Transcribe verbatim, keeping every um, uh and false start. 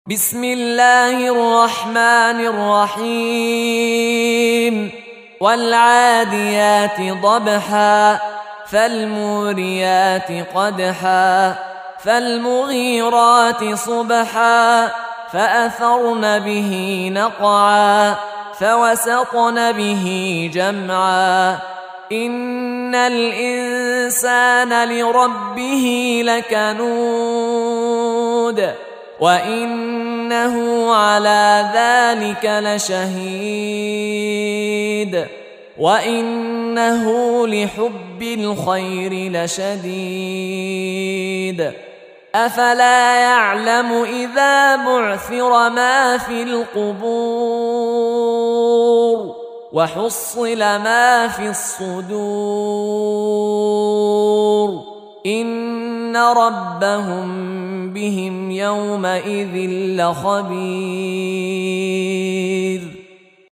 بسم الله الرحمن الرحيم والعاديات ضبحا فالموريات قدحا فالمغيرات صبحا فأثرن به نقعا فوسطن به جمعا إن الإنسان لربه لكنود وإنه على ذلك لشهيد وإنه لحب الخير لشديد أفلا يعلم إذا بعثر ما في القبور وحصل ما في الصدور إن ربهم بهم يومئذ لخبير